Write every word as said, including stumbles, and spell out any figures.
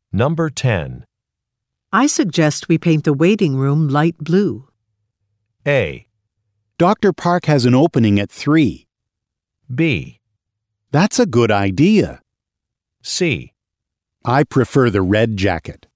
Number ten. I suggest we paint the waiting room light blue. A. Doctor Park has an opening at three. B. That's a good idea. C. I prefer the red jacket.